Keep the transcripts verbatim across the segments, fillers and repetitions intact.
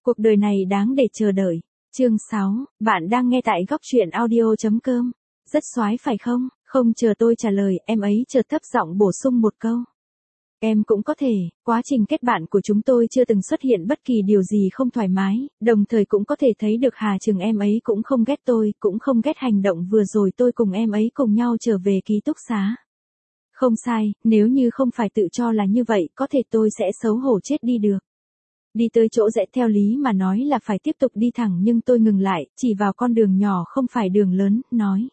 Cuộc đời này đáng để chờ đợi. Chương sáu, bạn đang nghe tại góc truyện audio chấm com. Rất xoái phải không? Không chờ tôi trả lời, em ấy chợt thấp giọng bổ sung một câu. Em cũng có thể, quá trình kết bạn của chúng tôi chưa từng xuất hiện bất kỳ điều gì không thoải mái, đồng thời cũng có thể thấy được Hà Trừng em ấy cũng không ghét tôi, cũng không ghét hành động vừa rồi tôi cùng em ấy cùng nhau trở về ký túc xá. Không sai, nếu như không phải tự cho là như vậy, có thể tôi sẽ xấu hổ chết đi được. Đi tới chỗ rẽ theo lý mà nói là phải tiếp tục đi thẳng nhưng tôi ngừng lại, chỉ vào con đường nhỏ không phải đường lớn, nói.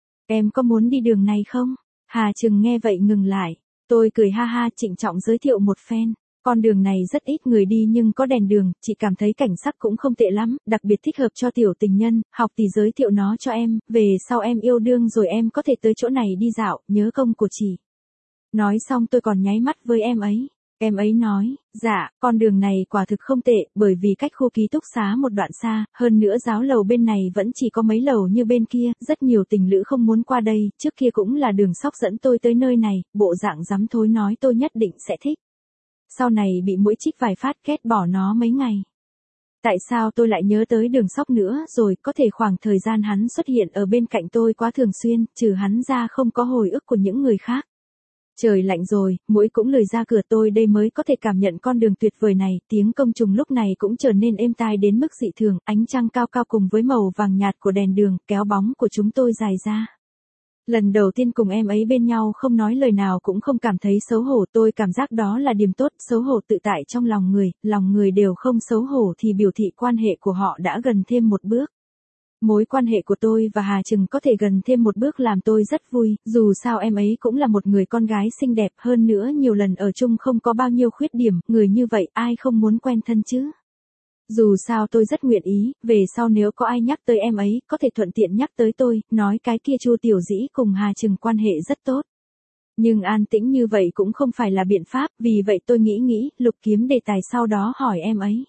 Em có muốn đi đường này không? Hà Trừng nghe vậy ngừng lại. Tôi cười ha ha trịnh trọng giới thiệu một phen. Con đường này rất ít người đi nhưng có đèn đường, chị cảm thấy cảnh sắc cũng không tệ lắm, đặc biệt thích hợp cho tiểu tình nhân, học thì giới thiệu nó cho em, về sau em yêu đương rồi em có thể tới chỗ này đi dạo, nhớ công của chị. Nói xong tôi còn nháy mắt với em ấy. Em ấy nói, dạ, con đường này quả thực không tệ, bởi vì cách khu ký túc xá một đoạn xa, hơn nữa giáo lầu bên này vẫn chỉ có mấy lầu như bên kia, rất nhiều tình lữ không muốn qua đây, trước kia cũng là đường sóc dẫn tôi tới nơi này, bộ dạng dám thối nói tôi nhất định sẽ thích. Sau này bị mũi chích vài phát ghét bỏ nó mấy ngày. Tại sao tôi lại nhớ tới đường sóc nữa rồi, có thể khoảng thời gian hắn xuất hiện ở bên cạnh tôi quá thường xuyên, trừ hắn ra không có hồi ức của những người khác. Trời lạnh rồi, muỗi cũng lười ra cửa tôi đây mới có thể cảm nhận con đường tuyệt vời này, tiếng công trùng lúc này cũng trở nên êm tai đến mức dị thường, ánh trăng cao cao cùng với màu vàng nhạt của đèn đường, kéo bóng của chúng tôi dài ra. Lần đầu tiên cùng em ấy bên nhau không nói lời nào cũng không cảm thấy xấu hổ, tôi cảm giác đó là điểm tốt, xấu hổ tự tại trong lòng người, lòng người đều không xấu hổ thì biểu thị quan hệ của họ đã gần thêm một bước. Mối quan hệ của tôi và Hà Trừng có thể gần thêm một bước làm tôi rất vui, dù sao em ấy cũng là một người con gái xinh đẹp hơn nữa nhiều lần ở chung không có bao nhiêu khuyết điểm, người như vậy ai không muốn quen thân chứ. Dù sao tôi rất nguyện ý, về sau nếu có ai nhắc tới em ấy, có thể thuận tiện nhắc tới tôi, nói cái kia Chu Tiểu Dĩ cùng Hà Trừng quan hệ rất tốt. Nhưng an tĩnh như vậy cũng không phải là biện pháp, vì vậy tôi nghĩ nghĩ, lục kiếm đề tài sau đó hỏi em ấy.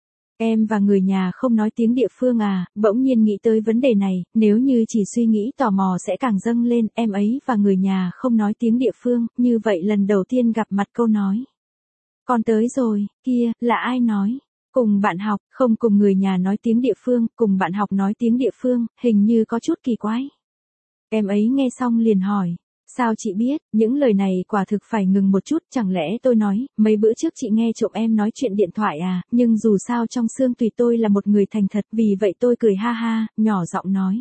Em và người nhà không nói tiếng địa phương à, bỗng nhiên nghĩ tới vấn đề này, nếu như chỉ suy nghĩ tò mò sẽ càng dâng lên, em ấy và người nhà không nói tiếng địa phương, như vậy lần đầu tiên gặp mặt câu nói. Con tới rồi, kia, là ai nói? Cùng bạn học, không cùng người nhà nói tiếng địa phương, cùng bạn học nói tiếng địa phương, hình như có chút kỳ quái. Em ấy nghe xong liền hỏi. Sao chị biết, những lời này quả thực phải ngừng một chút, chẳng lẽ tôi nói, mấy bữa trước chị nghe trộm em nói chuyện điện thoại à, nhưng dù sao trong xương tùy tôi là một người thành thật, vì vậy tôi cười ha ha, nhỏ giọng nói.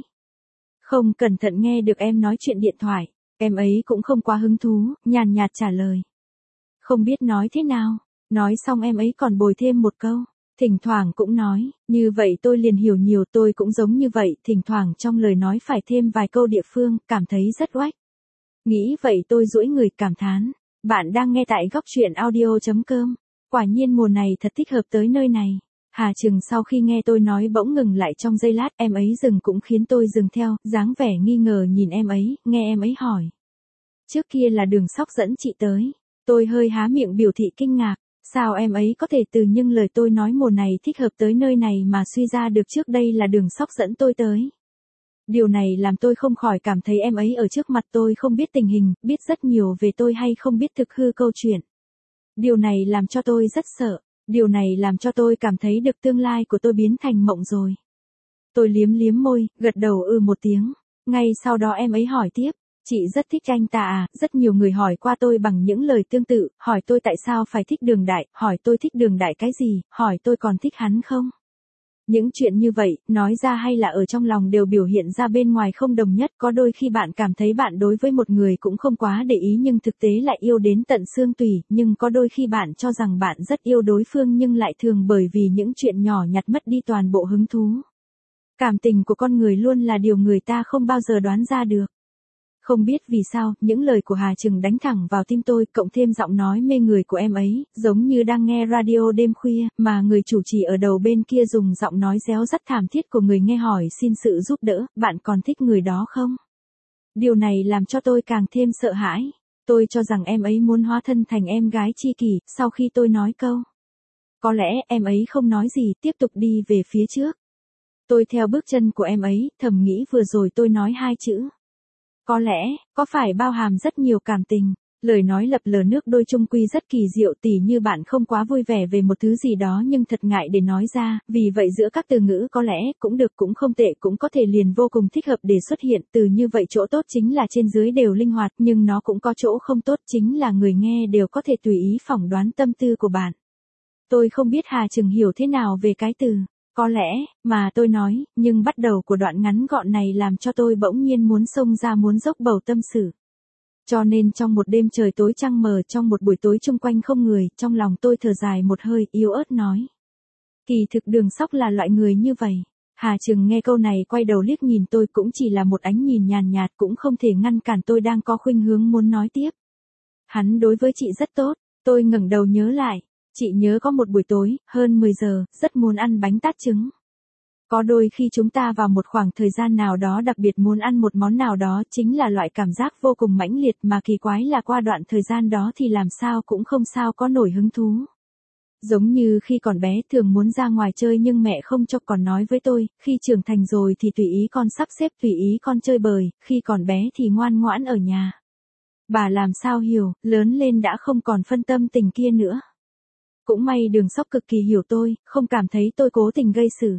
Không cẩn thận nghe được em nói chuyện điện thoại, em ấy cũng không quá hứng thú, nhàn nhạt trả lời. Không biết nói thế nào, nói xong em ấy còn bồi thêm một câu. Thỉnh thoảng cũng nói, như vậy tôi liền hiểu nhiều, tôi cũng giống như vậy, thỉnh thoảng trong lời nói phải thêm vài câu địa phương, cảm thấy rất oách. Nghĩ vậy tôi duỗi người cảm thán. Bạn đang nghe tại góc truyện audio chấm com. Quả nhiên mùa này thật thích hợp tới nơi này. Hà Trừng sau khi nghe tôi nói bỗng ngừng lại trong giây lát, em ấy dừng cũng khiến tôi dừng theo, dáng vẻ nghi ngờ nhìn em ấy, nghe em ấy hỏi. Trước kia là đường sóc dẫn chị tới. Tôi hơi há miệng biểu thị kinh ngạc. Sao em ấy có thể từ những lời tôi nói mùa này thích hợp tới nơi này mà suy ra được trước đây là đường sóc dẫn tôi tới. Điều này làm tôi không khỏi cảm thấy em ấy ở trước mặt tôi không biết tình hình, biết rất nhiều về tôi hay không biết thực hư câu chuyện. Điều này làm cho tôi rất sợ, điều này làm cho tôi cảm thấy được tương lai của tôi biến thành mộng rồi. Tôi liếm liếm môi, gật đầu ư một tiếng, ngay sau đó em ấy hỏi tiếp. Chị rất thích anh ta à, rất nhiều người hỏi qua tôi bằng những lời tương tự, hỏi tôi tại sao phải thích Đường Đại, hỏi tôi thích Đường Đại cái gì, hỏi tôi còn thích hắn không. Những chuyện như vậy, nói ra hay là ở trong lòng đều biểu hiện ra bên ngoài không đồng nhất, có đôi khi bạn cảm thấy bạn đối với một người cũng không quá để ý nhưng thực tế lại yêu đến tận xương tủy, nhưng có đôi khi bạn cho rằng bạn rất yêu đối phương nhưng lại thường bởi vì những chuyện nhỏ nhặt mất đi toàn bộ hứng thú. Cảm tình của con người luôn là điều người ta không bao giờ đoán ra được. Không biết vì sao, những lời của Hà Trừng đánh thẳng vào tim tôi, cộng thêm giọng nói mê người của em ấy, giống như đang nghe radio đêm khuya, mà người chủ trì ở đầu bên kia dùng giọng nói réo rắt thảm thiết của người nghe hỏi xin sự giúp đỡ, bạn còn thích người đó không? Điều này làm cho tôi càng thêm sợ hãi. Tôi cho rằng em ấy muốn hóa thân thành em gái tri kỷ, sau khi tôi nói câu. Có lẽ em ấy không nói gì, tiếp tục đi về phía trước. Tôi theo bước chân của em ấy, thầm nghĩ vừa rồi tôi nói hai chữ. Có lẽ, có phải bao hàm rất nhiều cảm tình. Lời nói lập lờ nước đôi chung quy rất kỳ diệu, tỉ như bạn không quá vui vẻ về một thứ gì đó nhưng thật ngại để nói ra, vì vậy giữa các từ ngữ có lẽ cũng được cũng không tệ cũng có thể liền vô cùng thích hợp để xuất hiện. Từ như vậy chỗ tốt chính là trên dưới đều linh hoạt, nhưng nó cũng có chỗ không tốt chính là người nghe đều có thể tùy ý phỏng đoán tâm tư của bạn. Tôi không biết Hà Trừng hiểu thế nào về cái từ có lẽ mà tôi nói, nhưng bắt đầu của đoạn ngắn gọn này làm cho tôi bỗng nhiên muốn xông ra muốn dốc bầu tâm sự. Cho nên trong một đêm trời tối trăng mờ, trong một buổi tối chung quanh không người, trong lòng tôi thở dài một hơi, yếu ớt nói. Kỳ thực Đường Sóc là loại người như vậy. Hà Trừng nghe câu này quay đầu liếc nhìn tôi, cũng chỉ là một ánh nhìn nhàn nhạt, cũng không thể ngăn cản tôi đang có khuynh hướng muốn nói tiếp. Hắn đối với chị rất tốt. Tôi ngẩng đầu nhớ lại. Chị nhớ có một buổi tối, hơn mười giờ, rất muốn ăn bánh tát trứng. Có đôi khi chúng ta vào một khoảng thời gian nào đó đặc biệt muốn ăn một món nào đó, chính là loại cảm giác vô cùng mãnh liệt, mà kỳ quái là qua đoạn thời gian đó thì làm sao cũng không sao có nổi hứng thú. Giống như khi còn bé thường muốn ra ngoài chơi nhưng mẹ không cho, còn nói với tôi, khi trưởng thành rồi thì tùy ý con sắp xếp, tùy ý con chơi bời, khi còn bé thì ngoan ngoãn ở nhà. Bà làm sao hiểu, lớn lên đã không còn phân tâm tình kia nữa. Cũng may Đường Sóc cực kỳ hiểu tôi, không cảm thấy tôi cố tình gây sự.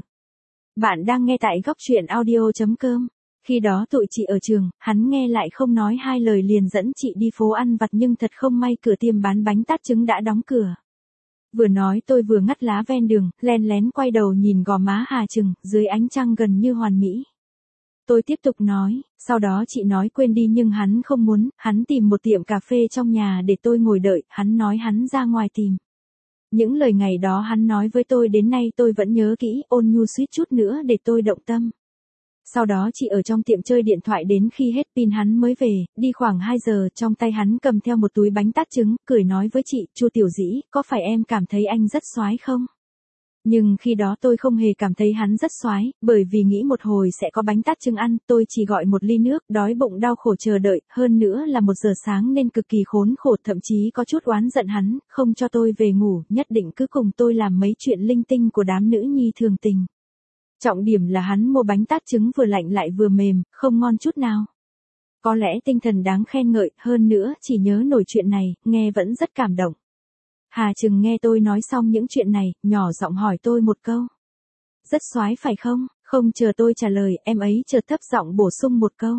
Bạn đang nghe tại góc truyện audio chấm com. Khi đó tụi chị ở trường, hắn nghe lại không nói hai lời liền dẫn chị đi phố ăn vặt, nhưng thật không may cửa tiệm bán bánh tát trứng đã đóng cửa. Vừa nói tôi vừa ngắt lá ven đường, len lén quay đầu nhìn gò má Hà Trừng, dưới ánh trăng gần như hoàn mỹ. Tôi tiếp tục nói, sau đó chị nói quên đi nhưng hắn không muốn, hắn tìm một tiệm cà phê trong nhà để tôi ngồi đợi, hắn nói hắn ra ngoài tìm. Những lời ngày đó hắn nói với tôi đến nay tôi vẫn nhớ kỹ, ôn nhu suýt chút nữa để tôi động tâm. Sau đó chị ở trong tiệm chơi điện thoại đến khi hết pin hắn mới về, đi khoảng hai giờ, trong tay hắn cầm theo một túi bánh tát trứng, cười nói với chị, Chu Tiểu Dĩ, có phải em cảm thấy anh rất soái không? Nhưng khi đó tôi không hề cảm thấy hắn rất soái, bởi vì nghĩ một hồi sẽ có bánh tát trứng ăn, tôi chỉ gọi một ly nước, đói bụng đau khổ chờ đợi, hơn nữa là một giờ sáng nên cực kỳ khốn khổ, thậm chí có chút oán giận hắn, không cho tôi về ngủ, nhất định cứ cùng tôi làm mấy chuyện linh tinh của đám nữ nhi thường tình. Trọng điểm là hắn mua bánh tát trứng vừa lạnh lại vừa mềm, không ngon chút nào. Có lẽ tinh thần đáng khen ngợi, hơn nữa chỉ nhớ nổi chuyện này, nghe vẫn rất cảm động. Hà Trừng nghe tôi nói xong những chuyện này, nhỏ giọng hỏi tôi một câu. Rất soái phải không? Không chờ tôi trả lời, em ấy chợt thấp giọng bổ sung một câu.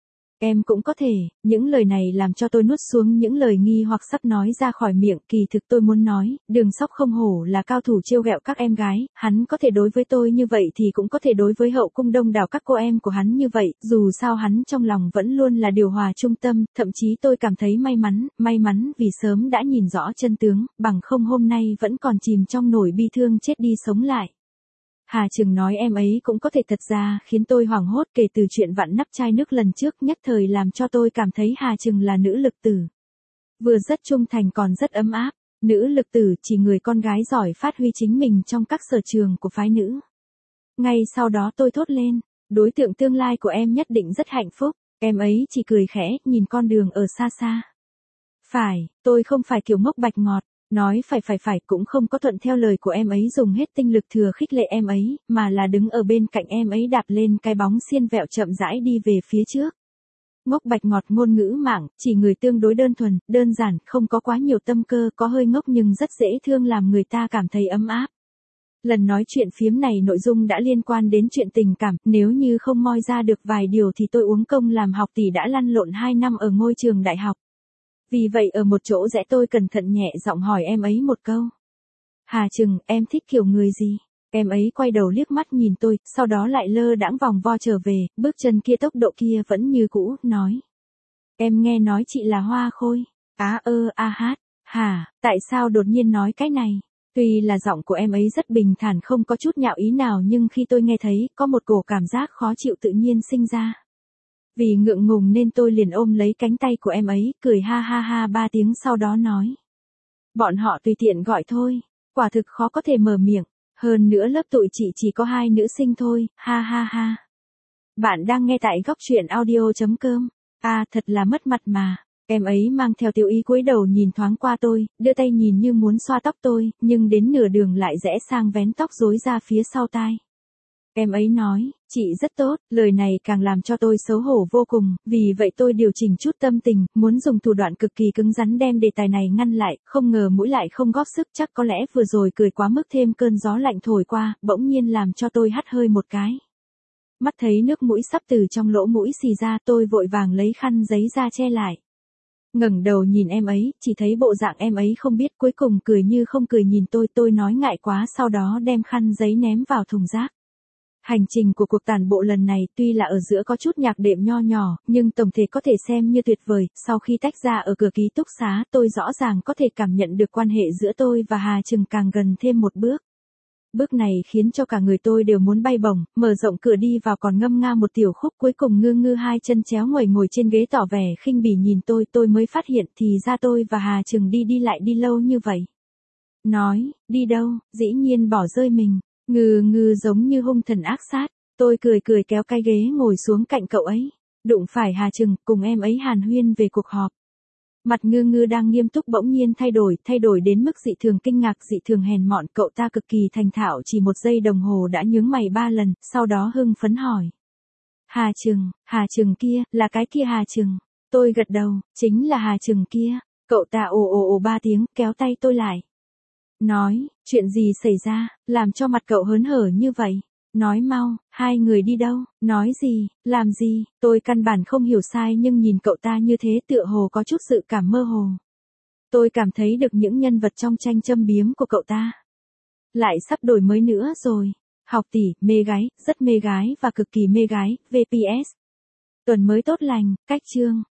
Em cũng có thể. Những lời này làm cho tôi nuốt xuống những lời nghi hoặc sắp nói ra khỏi miệng. Kỳ thực tôi muốn nói, Đường Sóc không hổ là cao thủ trêu ghẹo các em gái, hắn có thể đối với tôi như vậy thì cũng có thể đối với hậu cung đông đảo các cô em của hắn như vậy, dù sao hắn trong lòng vẫn luôn là điều hòa trung tâm, thậm chí tôi cảm thấy may mắn, may mắn vì sớm đã nhìn rõ chân tướng, bằng không hôm nay vẫn còn chìm trong nỗi bi thương chết đi sống lại. Hà Trừng nói em ấy cũng có thể, thật ra khiến tôi hoảng hốt, kể từ chuyện vặn nắp chai nước lần trước nhất thời làm cho tôi cảm thấy Hà Trừng là nữ lực tử. Vừa rất trung thành còn rất ấm áp, nữ lực tử chỉ người con gái giỏi phát huy chính mình trong các sở trường của phái nữ. Ngay sau đó tôi thốt lên, đối tượng tương lai của em nhất định rất hạnh phúc, em ấy chỉ cười khẽ, nhìn con đường ở xa xa. Phải, tôi không phải kiểu ngốc bạch ngọt. Nói phải phải phải cũng không có thuận theo lời của em ấy, dùng hết tinh lực thừa khích lệ em ấy, mà là đứng ở bên cạnh em ấy đạp lên cái bóng xiên vẹo chậm rãi đi về phía trước. Ngốc bạch ngọt ngôn ngữ mạng, chỉ người tương đối đơn thuần, đơn giản, không có quá nhiều tâm cơ, có hơi ngốc nhưng rất dễ thương làm người ta cảm thấy ấm áp. Lần nói chuyện phiếm này nội dung đã liên quan đến chuyện tình cảm, nếu như không moi ra được vài điều thì tôi uống công làm học tỷ đã lăn lộn hai năm ở ngôi trường đại học. Vì vậy ở một chỗ rẽ tôi cẩn thận nhẹ giọng hỏi em ấy một câu. Hà Trừng, em thích kiểu người gì? Em ấy quay đầu liếc mắt nhìn tôi, sau đó lại lơ đãng vòng vo trở về, bước chân kia tốc độ kia vẫn như cũ, nói. Em nghe nói chị là Hoa Khôi. Á ơ a hát, hả, tại sao đột nhiên nói cái này? Tuy là giọng của em ấy rất bình thản không có chút nhạo ý nào nhưng khi tôi nghe thấy, có một cổ cảm giác khó chịu tự nhiên sinh ra. Vì ngượng ngùng nên tôi liền ôm lấy cánh tay của em ấy, cười ha ha ha ba tiếng sau đó nói. Bọn họ tùy tiện gọi thôi, quả thực khó có thể mở miệng, hơn nữa lớp tụi chị chỉ có hai nữ sinh thôi, ha ha ha. Bạn đang nghe tại góc truyện audio chấm com, à thật là mất mặt mà. Em ấy mang theo tiểu ý cúi đầu nhìn thoáng qua tôi, đưa tay nhìn như muốn xoa tóc tôi, nhưng đến nửa đường lại rẽ sang vén tóc rối ra phía sau tai. Em ấy nói, chị rất tốt, lời này càng làm cho tôi xấu hổ vô cùng, vì vậy tôi điều chỉnh chút tâm tình, muốn dùng thủ đoạn cực kỳ cứng rắn đem đề tài này ngăn lại, không ngờ mũi lại không góp sức, chắc có lẽ vừa rồi cười quá mức thêm cơn gió lạnh thổi qua, bỗng nhiên làm cho tôi hắt hơi một cái. Mắt thấy nước mũi sắp từ trong lỗ mũi xì ra, tôi vội vàng lấy khăn giấy ra che lại. Ngẩng đầu nhìn em ấy, chỉ thấy bộ dạng em ấy không biết, cuối cùng cười như không cười nhìn tôi, tôi nói ngại quá, sau đó đem khăn giấy ném vào thùng rác. Hành trình của cuộc tản bộ lần này tuy là ở giữa có chút nhạc đệm nho nhỏ, nhưng tổng thể có thể xem như tuyệt vời. Sau khi tách ra ở cửa ký túc xá, tôi rõ ràng có thể cảm nhận được quan hệ giữa tôi và Hà Trừng càng gần thêm một bước. Bước này khiến cho cả người tôi đều muốn bay bổng, mở rộng cửa đi vào còn ngâm nga một tiểu khúc, cuối cùng ngư ngư hai chân chéo nguẩy ngồi trên ghế tỏ vẻ khinh bỉ nhìn tôi, tôi mới phát hiện thì ra tôi và Hà Trừng đi đi lại đi lâu như vậy. Nói, đi đâu, dĩ nhiên bỏ rơi mình. Ngư ngư giống như hung thần ác sát, tôi cười cười kéo cái ghế ngồi xuống cạnh cậu ấy, đụng phải Hà Trừng, cùng em ấy hàn huyên về cuộc họp. Mặt ngư ngư đang nghiêm túc bỗng nhiên thay đổi, thay đổi đến mức dị thường kinh ngạc, dị thường hèn mọn, cậu ta cực kỳ thành thạo chỉ một giây đồng hồ đã nhướng mày ba lần, sau đó hưng phấn hỏi. Hà Trừng, Hà Trừng kia, là cái kia Hà Trừng. Tôi gật đầu, chính là Hà Trừng kia, cậu ta ồ ồ ồ ba tiếng, kéo tay tôi lại. Nói, chuyện gì xảy ra, làm cho mặt cậu hớn hở như vậy? Nói mau, hai người đi đâu, nói gì, làm gì, tôi căn bản không hiểu sai nhưng nhìn cậu ta như thế tựa hồ có chút sự cảm mơ hồ. Tôi cảm thấy được những nhân vật trong tranh châm biếm của cậu ta. Lại sắp đổi mới nữa rồi, học tỷ, mê gái, rất mê gái và cực kỳ mê gái, vê pê ét. Tuần mới tốt lành, cách chương.